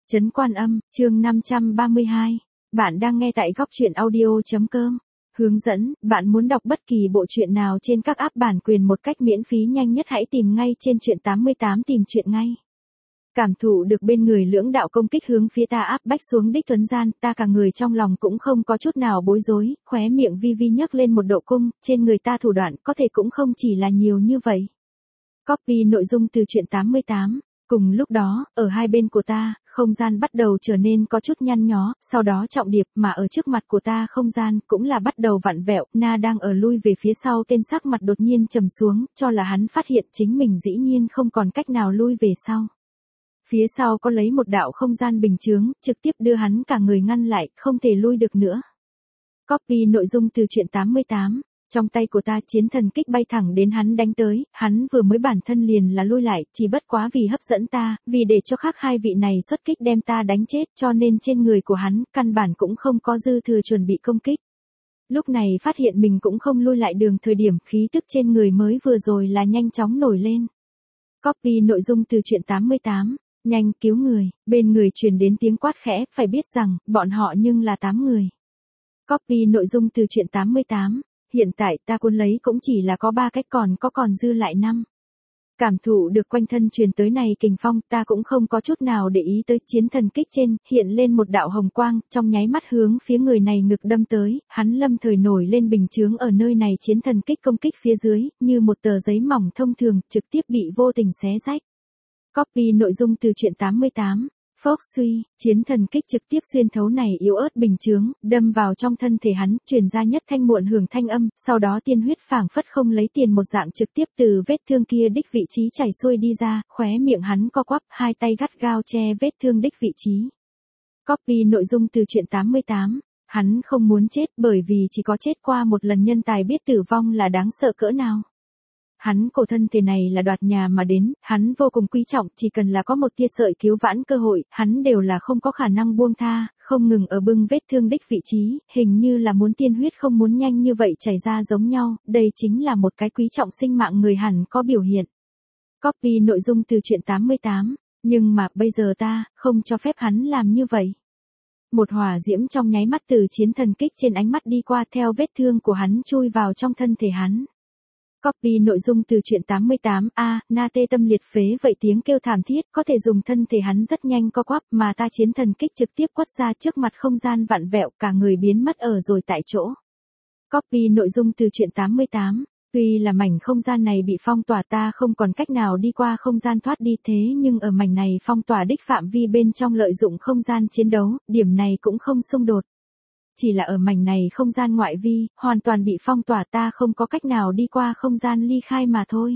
Trấn Quan Âm, chương 532. Bạn đang nghe tại góc truyện audio.com. Hướng dẫn, bạn muốn đọc bất kỳ bộ truyện nào trên các app bản quyền một cách miễn phí nhanh nhất hãy tìm ngay trên truyện 88 tìm truyện ngay. Cảm thụ được bên người lưỡng đạo công kích hướng phía ta áp bách xuống đích tuấn gian, ta cả người trong lòng cũng không có chút nào bối rối, khóe miệng vi vi nhấc lên một độ cung, trên người ta thủ đoạn có thể cũng không chỉ là nhiều như vậy. Copy nội dung từ truyện 88. Cùng lúc đó, ở hai bên của ta, không gian bắt đầu trở nên có chút nhăn nhó, sau đó trọng điệp mà ở trước mặt của ta không gian cũng là bắt đầu vặn vẹo, na đang ở lui về phía sau tên sắc mặt đột nhiên trầm xuống, cho là hắn phát hiện chính mình dĩ nhiên không còn cách nào lui về sau. Phía sau có lấy một đạo không gian bình chướng, trực tiếp đưa hắn cả người ngăn lại, không thể lui được nữa. Copy nội dung từ truyện 88. Trong tay của ta chiến thần kích bay thẳng đến hắn đánh tới, hắn vừa mới bản thân liền là lui lại, chỉ bất quá vì hấp dẫn ta, vì để cho khác hai vị này xuất kích đem ta đánh chết cho nên trên người của hắn, căn bản cũng không có dư thừa chuẩn bị công kích. Lúc này phát hiện mình cũng không lui lại đường thời điểm khí tức trên người mới vừa rồi là nhanh chóng nổi lên. Copy nội dung từ truyện 88. Nhanh cứu người, bên người truyền đến tiếng quát khẽ, phải biết rằng, bọn họ nhưng là 8 người. Copy nội dung từ truyện 88. Hiện tại ta cuốn lấy cũng chỉ là có 3 cách còn dư lại 5. Cảm thụ được quanh thân truyền tới này kình phong, ta cũng không có chút nào để ý tới chiến thần kích trên, hiện lên một đạo hồng quang, trong nháy mắt hướng phía người này ngực đâm tới, hắn lâm thời nổi lên bình chướng ở nơi này chiến thần kích công kích phía dưới, như một tờ giấy mỏng thông thường, trực tiếp bị vô tình xé rách. Copy nội dung từ truyện 88. Phốc suy, chiến thần kích trực tiếp xuyên thấu này yếu ớt bình chướng, đâm vào trong thân thể hắn, truyền ra nhất thanh muộn hưởng thanh âm, sau đó tiên huyết phảng phất không lấy tiền một dạng trực tiếp từ vết thương kia đích vị trí chảy xuôi đi ra, khóe miệng hắn co quắp, hai tay gắt gao che vết thương đích vị trí. Copy nội dung từ truyện 88. Hắn không muốn chết bởi vì chỉ có chết qua một lần nhân tài biết tử vong là đáng sợ cỡ nào. Hắn cổ thân thể này là đoạt nhà mà đến, hắn vô cùng quý trọng, chỉ cần là có một tia sợi cứu vãn cơ hội, hắn đều là không có khả năng buông tha, không ngừng ở bưng vết thương đích vị trí, hình như là muốn tiên huyết không muốn nhanh như vậy chảy ra giống nhau, đây chính là một cái quý trọng sinh mạng người hẳn có biểu hiện. Copy nội dung từ truyện 88, nhưng mà bây giờ ta, không cho phép hắn làm như vậy. Một hỏa diễm trong nháy mắt từ chiến thần kích trên ánh mắt đi qua theo vết thương của hắn chui vào trong thân thể hắn. Copy nội dung từ truyện 88. Na tê tâm liệt phế vậy tiếng kêu thảm thiết, có thể dùng thân thể hắn rất nhanh co quắp mà ta chiến thần kích trực tiếp quất ra trước mặt không gian vặn vẹo, cả người biến mất ở rồi tại chỗ. Copy nội dung từ truyện 88. Tuy là mảnh không gian này bị phong tỏa ta không còn cách nào đi qua không gian thoát đi thế nhưng ở mảnh này phong tỏa đích phạm vi bên trong lợi dụng không gian chiến đấu, điểm này cũng không xung đột. Chỉ là ở mảnh này không gian ngoại vi, hoàn toàn bị phong tỏa ta không có cách nào đi qua không gian ly khai mà thôi.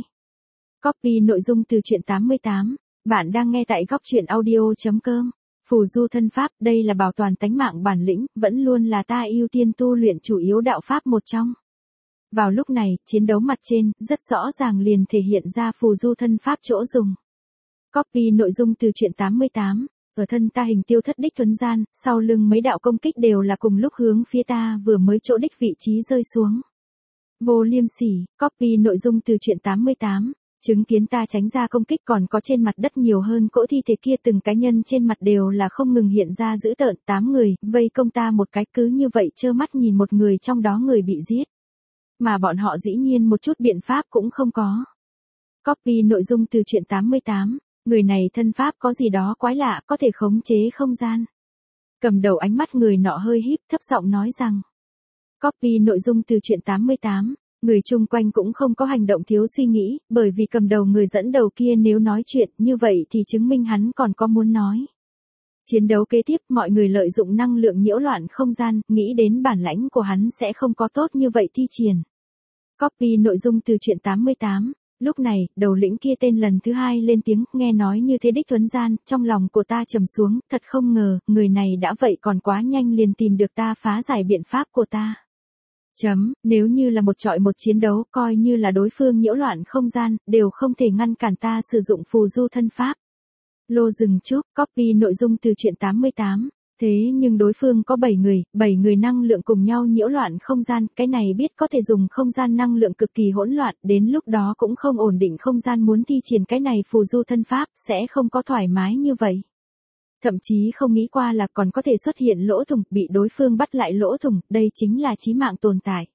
Copy nội dung từ truyện 88. Bạn đang nghe tại góc truyện audio.com. Phù du thân pháp, đây là bảo toàn tánh mạng bản lĩnh, vẫn luôn là ta ưu tiên tu luyện chủ yếu đạo pháp một trong. Vào lúc này, chiến đấu mặt trên, rất rõ ràng liền thể hiện ra phù du thân pháp chỗ dùng. Copy nội dung từ truyện 88. Ở thân ta hình tiêu thất đích tuấn gian, sau lưng mấy đạo công kích đều là cùng lúc hướng phía ta vừa mới chỗ đích vị trí rơi xuống. Vô liêm sỉ, copy nội dung từ truyện 88. Chứng kiến ta tránh ra công kích còn có trên mặt đất nhiều hơn cỗ thi thể kia từng cá nhân trên mặt đều là không ngừng hiện ra dữ tợn 8 người, vây công ta một cái cứ như vậy trơ mắt nhìn một người trong đó người bị giết. Mà bọn họ dĩ nhiên một chút biện pháp cũng không có. Copy nội dung từ truyện 88. Người này thân pháp có gì đó quái lạ, có thể khống chế không gian. Cầm đầu ánh mắt người nọ hơi híp thấp giọng nói rằng. Copy nội dung từ truyện 88. Người chung quanh cũng không có hành động thiếu suy nghĩ, bởi vì cầm đầu người dẫn đầu kia nếu nói chuyện như vậy thì chứng minh hắn còn có muốn nói. Chiến đấu kế tiếp mọi người lợi dụng năng lượng nhiễu loạn không gian, nghĩ đến bản lãnh của hắn sẽ không có tốt như vậy thi triển. Copy nội dung từ truyện 88. Lúc này, đầu lĩnh kia tên lần thứ 2 lên tiếng, nghe nói như thế đích tuấn gian, trong lòng của ta trầm xuống, thật không ngờ, người này đã vậy còn quá nhanh liền tìm được ta phá giải biện pháp của ta. Nếu như là một trọi một chiến đấu, coi như là đối phương nhiễu loạn không gian, đều không thể ngăn cản ta sử dụng phù du thân pháp. Lô dừng chút, copy nội dung từ truyện 88. Thế nhưng đối phương có 7 người năng lượng cùng nhau nhiễu loạn không gian, cái này biết có thể dùng không gian năng lượng cực kỳ hỗn loạn, đến lúc đó cũng không ổn định không gian muốn thi triển cái này phù du thân pháp, sẽ không có thoải mái như vậy. thậm chí không nghĩ qua là còn có thể xuất hiện lỗ thủng, bị đối phương bắt lại lỗ thủng, đây chính là chí mạng tồn tại.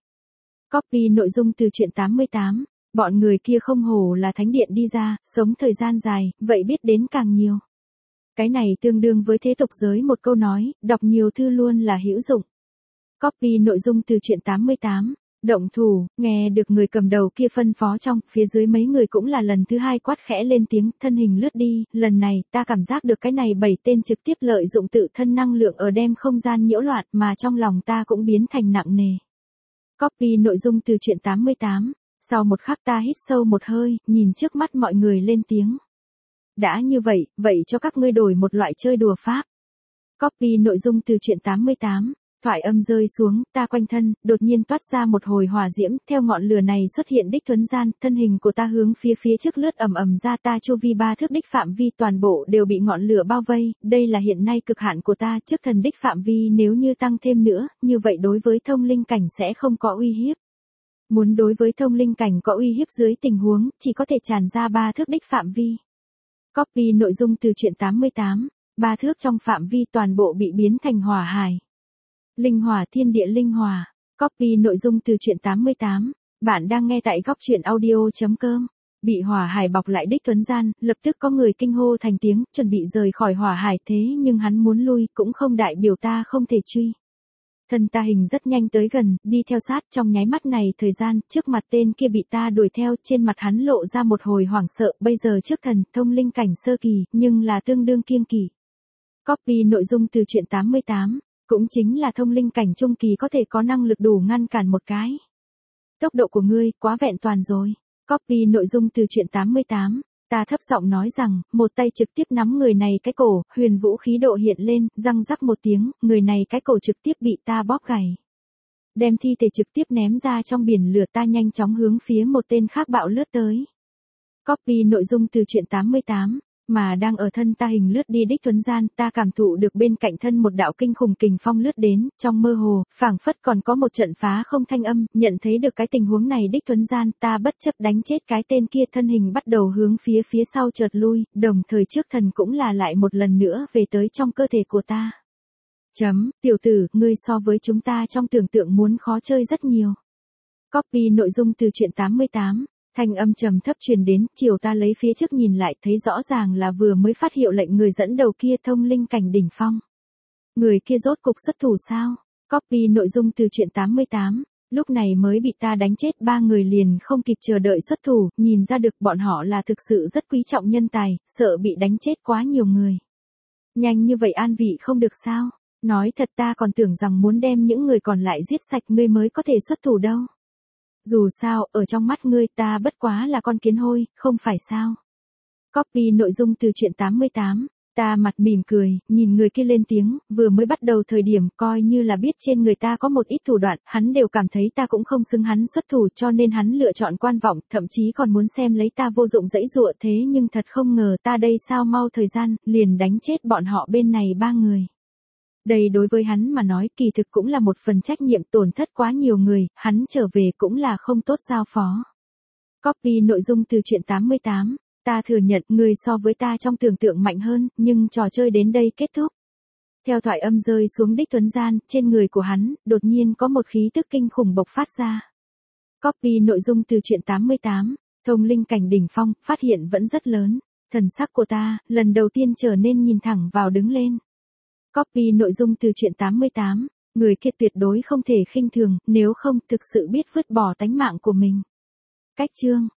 Copy nội dung từ truyện 88. Bọn người kia không hổ là thánh điện đi ra, sống thời gian dài, vậy biết đến càng nhiều. Cái này tương đương với thế tục giới một câu nói, đọc nhiều thư luôn là hữu dụng. Copy nội dung từ truyện 88. Động thủ, nghe được người cầm đầu kia phân phó trong, phía dưới mấy người cũng là lần thứ hai quát khẽ lên tiếng, thân hình lướt đi, lần này, ta cảm giác được cái này 7 tên trực tiếp lợi dụng tự thân năng lượng ở đem không gian nhiễu loạn mà trong lòng ta cũng biến thành nặng nề. Copy nội dung từ truyện 88. Sau một khắc ta hít sâu một hơi, nhìn trước mắt mọi người lên tiếng. Đã như vậy, vậy cho các ngươi đổi một loại chơi đùa pháp. Copy nội dung từ truyện 88. Thoại âm rơi xuống, ta quanh thân, đột nhiên toát ra một hồi hỏa diễm, theo ngọn lửa này xuất hiện đích thuấn gian, thân hình của ta hướng phía trước lướt ầm ầm ra, ta chu vi 3 thước đích phạm vi toàn bộ đều bị ngọn lửa bao vây, đây là hiện nay cực hạn của ta, trước thần đích phạm vi nếu như tăng thêm nữa, như vậy đối với thông linh cảnh sẽ không có uy hiếp. Muốn đối với thông linh cảnh có uy hiếp dưới tình huống, chỉ có thể tràn ra 3 thước đích phạm vi. Copy nội dung từ truyện 88. 3 thước trong phạm vi toàn bộ bị biến thành hỏa hải. Linh hỏa thiên địa linh hỏa. Copy nội dung từ truyện 88. Bạn đang nghe tại góc truyện audio.com. Bị hỏa hải bọc lại đích tuấn gian, lập tức có người kinh hô thành tiếng, chuẩn bị rời khỏi hỏa hải thế nhưng hắn muốn lui cũng không đại biểu ta không thể truy. Thân ta hình rất nhanh tới gần, đi theo sát trong nháy mắt này thời gian, trước mặt tên kia bị ta đuổi theo, trên mặt hắn lộ ra một hồi hoảng sợ, bây giờ trước thần, thông linh cảnh sơ kỳ, nhưng là tương đương kiêng kỵ. Copy nội dung từ truyện 88. Cũng chính là thông linh cảnh trung kỳ có thể có năng lực đủ ngăn cản một cái. Tốc độ của ngươi, quá vẹn toàn rồi. Copy nội dung từ truyện 88. Ta thấp giọng nói rằng, một tay trực tiếp nắm người này cái cổ, huyền vũ khí độ hiện lên, răng rắc một tiếng, người này cái cổ trực tiếp bị ta bóp gãy. Đem thi thể trực tiếp ném ra trong biển lửa, ta nhanh chóng hướng phía một tên khác bạo lướt tới. Copy nội dung từ truyện 88. Mà đang ở thân ta hình lướt đi đích thuấn gian, ta cảm thụ được bên cạnh thân một đạo kinh khủng kình phong lướt đến, trong mơ hồ, phảng phất còn có một trận phá không thanh âm, nhận thấy được cái tình huống này đích thuấn gian, ta bất chấp đánh chết cái tên kia, thân hình bắt đầu hướng phía sau chợt lui, đồng thời trước thần cũng là lại một lần nữa về tới trong cơ thể của ta. Tiểu tử, ngươi so với chúng ta trong tưởng tượng muốn khó chơi rất nhiều. Copy nội dung từ truyện 88. Thanh âm trầm thấp truyền đến, chiều ta lấy phía trước nhìn lại, thấy rõ ràng là vừa mới phát hiệu lệnh người dẫn đầu kia thông linh cảnh đỉnh phong. Người kia rốt cục xuất thủ sao? Copy nội dung từ truyện 88. Lúc này mới bị ta đánh chết 3 người liền không kịp chờ đợi xuất thủ, nhìn ra được bọn họ là thực sự rất quý trọng nhân tài, sợ bị đánh chết quá nhiều người. Nhanh như vậy an vị không được sao? Nói thật ta còn tưởng rằng muốn đem những người còn lại giết sạch ngươi mới có thể xuất thủ đâu. Dù sao, ở trong mắt ngươi ta bất quá là con kiến hôi, không phải sao. Copy nội dung từ truyện 88. Ta mặt mỉm cười, nhìn người kia lên tiếng, vừa mới bắt đầu thời điểm coi như là biết trên người ta có một ít thủ đoạn, hắn đều cảm thấy ta cũng không xứng hắn xuất thủ cho nên hắn lựa chọn quan vọng, thậm chí còn muốn xem lấy ta vô dụng dãy dụa thế nhưng thật không ngờ ta đây sao mau thời gian, liền đánh chết bọn họ bên này 3 người. Đây đối với hắn mà nói kỳ thực cũng là một phần trách nhiệm, tổn thất quá nhiều người, hắn trở về cũng là không tốt giao phó. Copy nội dung từ truyện 88. Ta thừa nhận người so với ta trong tưởng tượng mạnh hơn, nhưng trò chơi đến đây kết thúc. Theo thoại âm rơi xuống đích tuấn gian, trên người của hắn, đột nhiên có một khí tức kinh khủng bộc phát ra. Copy nội dung từ truyện 88. Thông linh cảnh đỉnh phong, phát hiện vẫn rất lớn. Thần sắc của ta, lần đầu tiên trở nên nhìn thẳng vào đứng lên. Copy nội dung từ truyện 88. Người kia tuyệt đối không thể khinh thường, nếu không thực sự biết vứt bỏ tánh mạng của mình. Cách chương